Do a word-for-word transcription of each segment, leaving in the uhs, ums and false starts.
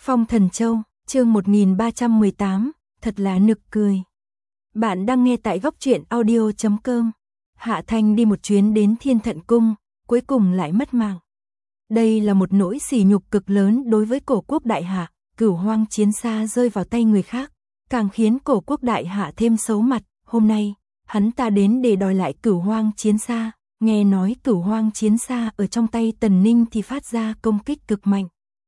Phong Thần Châu, chương một nghìn ba trăm mười tám, thật là nực cười. Bạn đang nghe tại góc truyện audio chấm com. Hạ Thanh đi một chuyến đến Thiên Thận Cung, cuối cùng lại mất mạng. Đây là một nỗi sỉ nhục cực lớn đối với Cổ Quốc Đại Hạ, Cửu Hoang Chiến Sa rơi vào tay người khác, càng khiến Cổ Quốc Đại Hạ thêm xấu mặt. Hôm nay, hắn ta đến để đòi lại Cửu Hoang Chiến Sa, nghe nói Cửu Hoang Chiến Sa ở trong tay Tần Ninh thì phát ra công kích cực mạnh.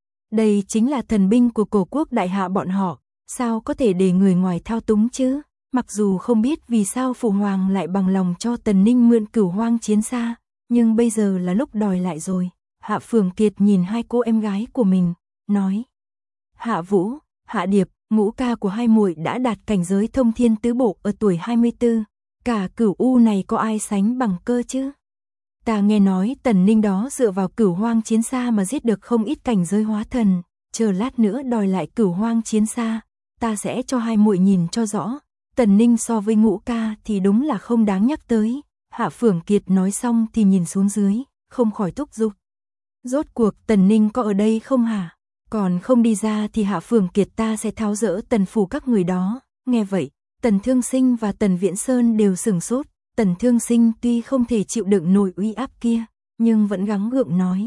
Đây chính là thần binh của Cổ Quốc Đại Hạ bọn họ, sao có thể để người ngoài thao túng chứ? Mặc dù không biết vì sao Phụ Hoàng lại bằng lòng cho Tần Ninh mượn Cửu Hoang Chiến Sa, nhưng bây giờ là lúc đòi lại rồi. Hạ Phường Kiệt nhìn hai cô em gái của mình, nói: Hạ Vũ, Hạ Điệp, ngũ ca của hai muội đã đạt cảnh giới thông thiên tứ bộ ở tuổi hai mươi tư, cả Cửu U này có ai sánh bằng cơ chứ? Ta nghe nói Tần Ninh đó dựa vào Cửu Hoang Chiến Sa mà giết được không ít cảnh giới hóa thần, chờ lát nữa đòi lại Cửu Hoang Chiến Sa, ta sẽ cho hai muội nhìn cho rõ, Tần Ninh so với ngũ ca thì đúng là không đáng nhắc tới. Hạ Phường Kiệt nói xong thì nhìn xuống dưới, không khỏi thúc giục: Rốt cuộc Tần Ninh có ở đây không hả? Còn không đi ra thì Hạ Phường Kiệt ta sẽ tháo dỡ Tần phủ các người đó. Nghe vậy, Tần Thương Sinh và Tần Viễn Sơn đều sửng sốt. Tần Thương Sinh tuy không thể chịu đựng nổi uy áp kia, nhưng vẫn gắng gượng nói: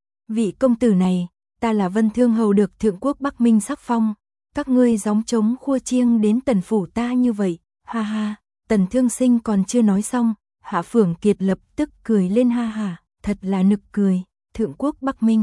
Vị công tử này, ta là Vân Thương hầu được Thượng Quốc Bắc Minh sắc phong, các ngươi gióng trống khua chiêng đến Tần phủ ta như vậy, ha ha. Tần Thương Sinh còn chưa nói xong, Hạ Phường Kiệt lập tức cười lên ha ha, thật là nực cười. Thượng Quốc Bắc Minh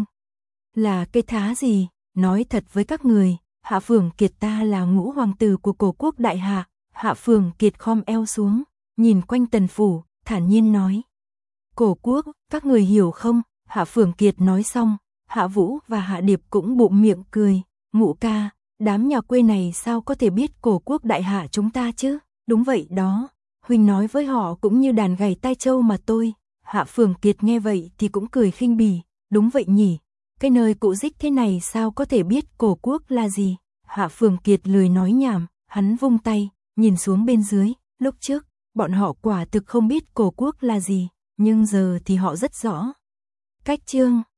là cái thá gì? Nói thật với các người, Hạ Phường Kiệt ta là ngũ hoàng tử của Cổ Quốc Đại Hạ. Hạ Phường Kiệt khom eo xuống, nhìn quanh Tần phủ, thản nhiên nói: Cổ Quốc, các người hiểu không? Hạ Phường Kiệt nói xong, Hạ Vũ và Hạ Điệp cũng bụng miệng cười. Ngũ ca, đám nhà quê này sao có thể biết Cổ Quốc Đại Hạ chúng ta chứ? Đúng vậy đó, huynh nói với họ cũng như đàn gảy tai trâu mà tôi. Hạ Phường Kiệt nghe vậy thì cũng cười khinh bỉ. Đúng vậy nhỉ, cái nơi cụ dích thế này sao có thể biết Cổ Quốc là gì? Hạ Phường Kiệt lười nói nhảm, hắn vung tay, nhìn xuống bên dưới. Lúc trước, bọn họ quả thực không biết Cổ Quốc là gì, nhưng giờ thì họ rất rõ. Cách chương